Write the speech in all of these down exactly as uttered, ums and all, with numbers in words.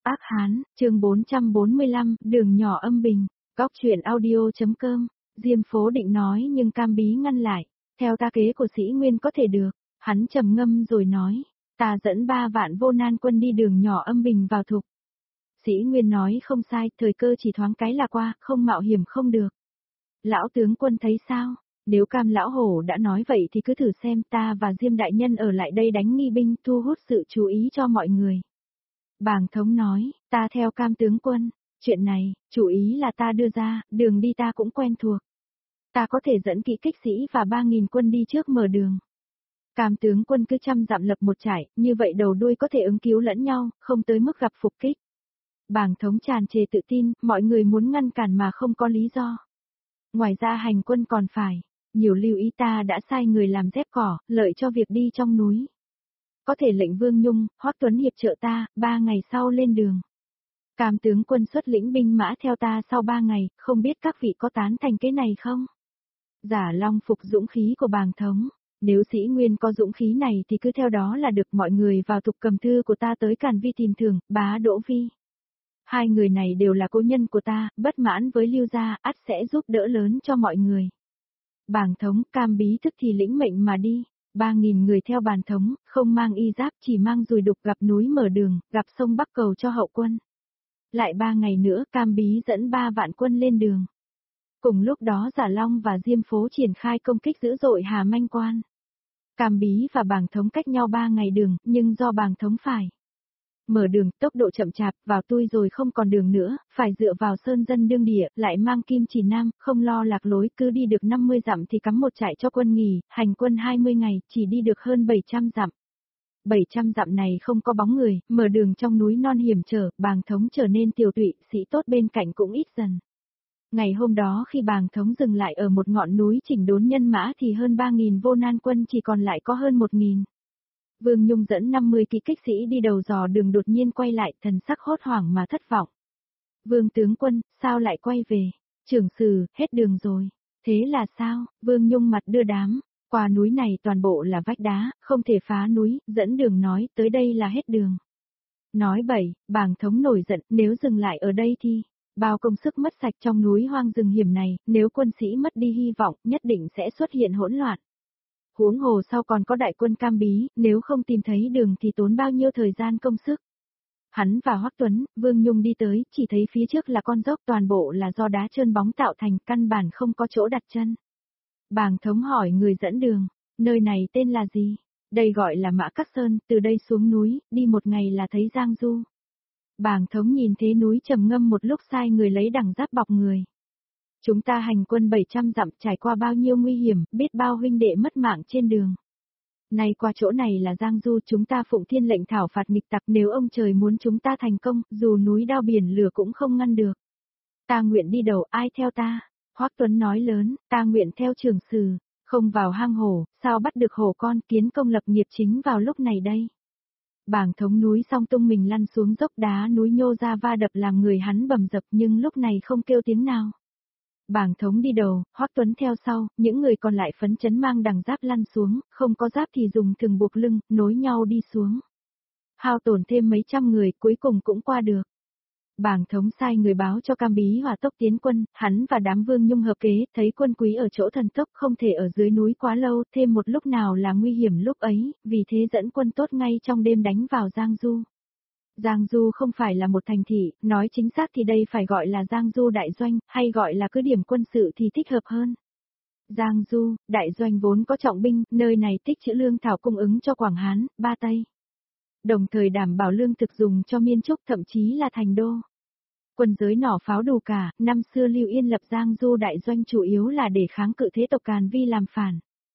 Ác Hán, chương bốn trăm bốn mươi lăm, đường nhỏ âm bình, góc truyện audio.com, Diêm Phố định nói nhưng Cam Bí ngăn lại, theo ta kế của Sĩ Nguyên có thể được, hắn trầm ngâm rồi nói, ta dẫn ba vạn vô nan quân đi đường nhỏ âm bình vào thục. Sĩ Nguyên nói không sai, thời cơ chỉ thoáng cái là qua, không mạo hiểm không được. Lão tướng quân thấy sao? Nếu Cam lão hổ đã nói vậy thì cứ thử xem, ta và Diêm đại nhân ở lại đây đánh nghi binh, thu hút sự chú ý cho mọi người. Bàng thống nói, ta theo Cam tướng quân, chuyện này, chủ ý là ta đưa ra, đường đi ta cũng quen thuộc. Ta có thể dẫn kỵ kích sĩ và ba nghìn quân đi trước mở đường. Cam tướng quân cứ trăm dặm lập một trải, như vậy đầu đuôi có thể ứng cứu lẫn nhau, không tới mức gặp phục kích. Bàng thống tràn trề tự tin, mọi người muốn ngăn cản mà không có lý do. Ngoài ra hành quân còn phải, nhiều lưu ý ta đã sai người làm dép cỏ, lợi cho việc đi trong núi. Có thể lệnh Vương Nhung, Hoắc Tuấn hiệp trợ ta, ba ngày sau lên đường. Cam tướng quân xuất lĩnh binh mã theo ta sau ba ngày, không biết các vị có tán thành cái này không? Giả Long phục dũng khí của Bàng thống, nếu Sĩ Nguyên có dũng khí này thì cứ theo đó là được. Mọi người vào thục cầm thư của ta tới Càn Vi tìm Thường, Bá Đỗ Vi. Hai người này đều là cố nhân của ta, bất mãn với Lưu gia, ắt sẽ giúp đỡ lớn cho mọi người. Bàng thống, Cam Bí tức thì lĩnh mệnh mà đi. Ba nghìn người theo Bàng thống, không mang y giáp, chỉ mang dùi đục, gặp núi mở đường, gặp sông Bắc cầu cho hậu quân. Lại ba ngày nữa, Cam Bí dẫn ba vạn quân lên đường. Cùng lúc đó Giả Long và Diêm Phố triển khai công kích dữ dội Hà Manh Quan. Cam Bí và Bàng thống cách nhau ba ngày đường, nhưng do Bàng thống phải mở đường, tốc độ chậm chạp, vào tui rồi không còn đường nữa, phải dựa vào sơn dân đương địa, lại mang kim chỉ nam, không lo lạc lối, cứ đi được năm mươi dặm thì cắm một trại cho quân nghỉ, hành quân hai mươi ngày, chỉ đi được hơn bảy trăm dặm. bảy trăm dặm này không có bóng người, mở đường trong núi non hiểm trở, Bàng thống trở nên tiều tụy, sĩ tốt bên cạnh cũng ít dần. Ngày hôm đó khi Bàng thống dừng lại ở một ngọn núi chỉnh đốn nhân mã thì hơn ba nghìn vô nan quân chỉ còn lại có hơn một nghìn. Vương Nhung dẫn năm mươi kỵ kích sĩ đi đầu dò đường đột nhiên quay lại, thần sắc hốt hoảng mà thất vọng. Vương tướng quân, sao lại quay về? Trưởng sử, hết đường rồi. Thế là sao? Vương Nhung mặt đưa đám. Qua núi này toàn bộ là vách đá, không thể phá núi, dẫn đường nói, tới đây là hết đường. Nói bậy, Bàng thống nổi giận, nếu dừng lại ở đây thì, bao công sức mất sạch trong núi hoang rừng hiểm này, nếu quân sĩ mất đi hy vọng, nhất định sẽ xuất hiện hỗn loạn. Huống hồ sau còn có đại quân Cam Bí, nếu không tìm thấy đường thì tốn bao nhiêu thời gian công sức. Hắn và Hoắc Tuấn, Vương Nhung đi tới, chỉ thấy phía trước là con dốc, toàn bộ là do đá trơn bóng tạo thành, căn bản không có chỗ đặt chân. Bàng thống hỏi người dẫn đường, nơi này tên là gì? Đây gọi là Mã Các Sơn, từ đây xuống núi, đi một ngày là thấy Giang Du. Bàng thống nhìn thế núi trầm ngâm một lúc, sai người lấy đằng giáp bọc người. Chúng ta hành quân bảy trăm dặm, trải qua bao nhiêu nguy hiểm, biết bao huynh đệ mất mạng trên đường. Nay qua chỗ này là Giang Du, chúng ta phụng thiên lệnh thảo phạt nghịch tặc, nếu ông trời muốn chúng ta thành công, dù núi đao biển lửa cũng không ngăn được. Ta nguyện đi đầu, ai theo ta? Hoắc Tuấn nói lớn, ta nguyện theo trưởng sử, không vào hang hổ, sao bắt được hổ con, kiến công lập nghiệp chính vào lúc này đây. Bàng thống núi song tung mình lăn xuống dốc, đá núi nhô ra va đập làm người hắn bầm dập, nhưng lúc này không kêu tiếng nào. Bàng thống đi đầu, Hoắc Tuấn theo sau, những người còn lại phấn chấn mang đằng giáp lăn xuống, không có giáp thì dùng thừng buộc lưng, nối nhau đi xuống. Hao tổn thêm mấy trăm người, cuối cùng cũng qua được. Bàng thống sai người báo cho Cam Bí hỏa tốc tiến quân, hắn và đám Vương Nhung hợp kế, thấy quân quý ở chỗ thần tốc không thể ở dưới núi quá lâu, thêm một lúc nào là nguy hiểm lúc ấy, vì thế dẫn quân tốt ngay trong đêm đánh vào Giang Du. Giang Du không phải là một thành thị, nói chính xác thì đây phải gọi là Giang Du đại doanh, hay gọi là cứ điểm quân sự thì thích hợp hơn. Giang Du, đại doanh vốn có trọng binh, nơi này tích trữ lương thảo cung ứng cho Quảng Hán, Ba Tây. Đồng thời đảm bảo lương thực dùng cho Miên Trúc, thậm chí là thành đô. Quân giới nỏ pháo đủ cả, năm xưa Lưu Yên lập Giang Du đại doanh chủ yếu là để kháng cự thế tộc Càn Vi làm phản.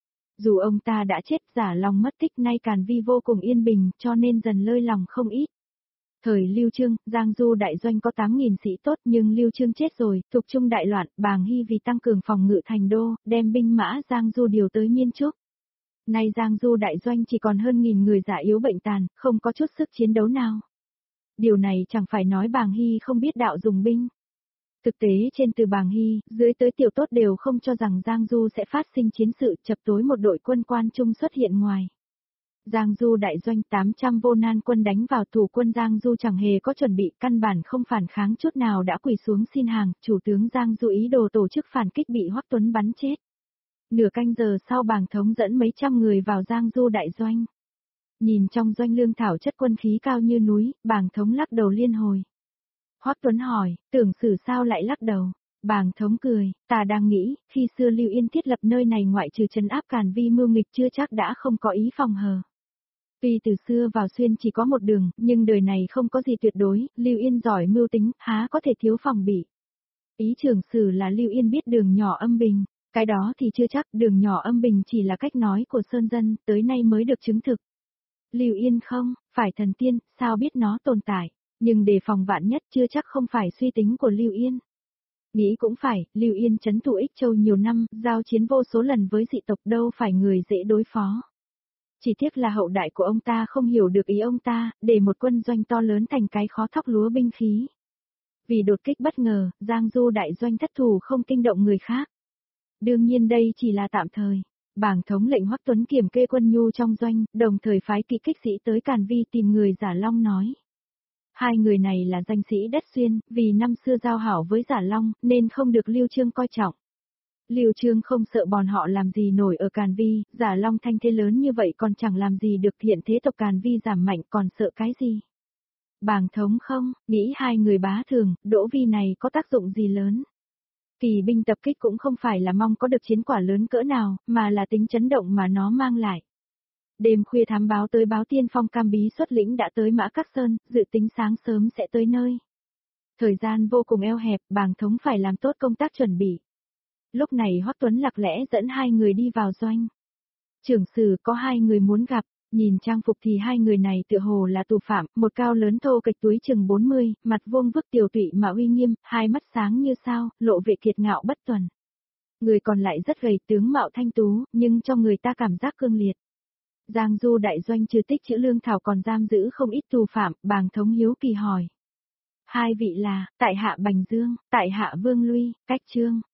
Dù ông ta đã chết, Giả Long mất tích, nay Càn Vi vô cùng yên bình, cho nên dần lơi lòng không ít. Thời Lưu Chương, Giang Du đại doanh có tám nghìn sĩ tốt, nhưng Lưu Chương chết rồi, Thục Trung đại loạn, Bàng Hy vì tăng cường phòng ngự thành đô, đem binh mã Giang Du điều tới Miên Trúc. Nay Giang Du đại doanh chỉ còn hơn nghìn người già yếu bệnh tàn, không có chút sức chiến đấu nào. Điều này chẳng phải nói Bàng Hy không biết đạo dùng binh. Thực tế trên từ Bàng Hy, dưới tới tiểu tốt đều không cho rằng Giang Du sẽ phát sinh chiến sự, chập tối một đội quân Quan Trung xuất hiện ngoài. Giang Du đại doanh tám trăm vô nan quân đánh vào thủ quân Giang Du chẳng hề có chuẩn bị, căn bản không phản kháng chút nào đã quỳ xuống xin hàng, chủ tướng Giang Du ý đồ tổ chức phản kích bị Hoắc Tuấn bắn chết. Nửa canh giờ sau Bàng Thống dẫn mấy trăm người vào Giang Du đại doanh. Nhìn trong doanh lương thảo chất quân khí cao như núi, Bàng Thống lắc đầu liên hồi. Hoắc Tuấn hỏi, tưởng Sử sao lại lắc đầu? Bàng Thống cười, ta đang nghĩ, khi xưa Lưu Yên thiết lập nơi này ngoại trừ trấn áp Càn Vi mưu nghịch chưa chắc đã không có ý phòng hờ. Tuy từ xưa vào xuyên chỉ có một đường, nhưng đời này không có gì tuyệt đối, Lưu Yên giỏi mưu tính, há có thể thiếu phòng bị. Ý trưởng Sử là Lưu Yên biết đường nhỏ âm bình, cái đó thì chưa chắc, đường nhỏ âm bình chỉ là cách nói của sơn dân, tới nay mới được chứng thực. Lưu Yên không, phải thần tiên, sao biết nó tồn tại, nhưng đề phòng vạn nhất chưa chắc không phải suy tính của Lưu Yên. Nghĩ cũng phải, Lưu Yên trấn thủ Ích Châu nhiều năm, giao chiến vô số lần với dị tộc đâu phải người dễ đối phó. Chỉ tiếc là hậu đại của ông ta không hiểu được ý ông ta, để một quân doanh to lớn thành cái khó thóc lúa binh khí. Vì đột kích bất ngờ, Giang Du đại doanh thất thủ không kinh động người khác. Đương nhiên đây chỉ là tạm thời. Bàng Thống lệnh Hoắc Tuấn kiểm kê quân nhu trong doanh, đồng thời phái kỵ kích sĩ tới Càn Vi tìm người Giả Long nói. Hai người này là danh sĩ đất xuyên, vì năm xưa giao hảo với Giả Long, nên không được Lưu Trương coi trọng. Lưu Trương không sợ bọn họ làm gì nổi ở Càn Vi, Giả Long thanh thế lớn như vậy còn chẳng làm gì được, hiện thế tộc Càn Vi giảm mạnh còn sợ cái gì. Bàng Thống không, nghĩ hai người bá thường, Đỗ Vi này có tác dụng gì lớn. Kỳ binh tập kích cũng không phải là mong có được chiến quả lớn cỡ nào, mà là tính chấn động mà nó mang lại. Đêm khuya thám báo tới báo tiên phong Cam Bí xuất lĩnh đã tới Mã Các Sơn, dự tính sáng sớm sẽ tới nơi. Thời gian vô cùng eo hẹp, Bàng Thống phải làm tốt công tác chuẩn bị. Lúc này Hoắc Tuấn lặng lẽ dẫn hai người đi vào doanh. Trưởng Sử có hai người muốn gặp, nhìn trang phục thì hai người này tựa hồ là tù phạm, một cao lớn thô kệch túi chừng bốn mươi, mặt vuông vức tiều tụy mà uy nghiêm, hai mắt sáng như sao, lộ vẻ kiệt ngạo bất tuần. Người còn lại rất gầy, tướng mạo thanh tú, nhưng cho người ta cảm giác cương liệt. Giang Du đại doanh trừ tích trữ lương thảo còn giam giữ không ít tù phạm, Bàng Thống hiếu kỳ hỏi. Hai vị là, tại hạ Bành Dương, tại hạ Vương Luy, Cách Trương.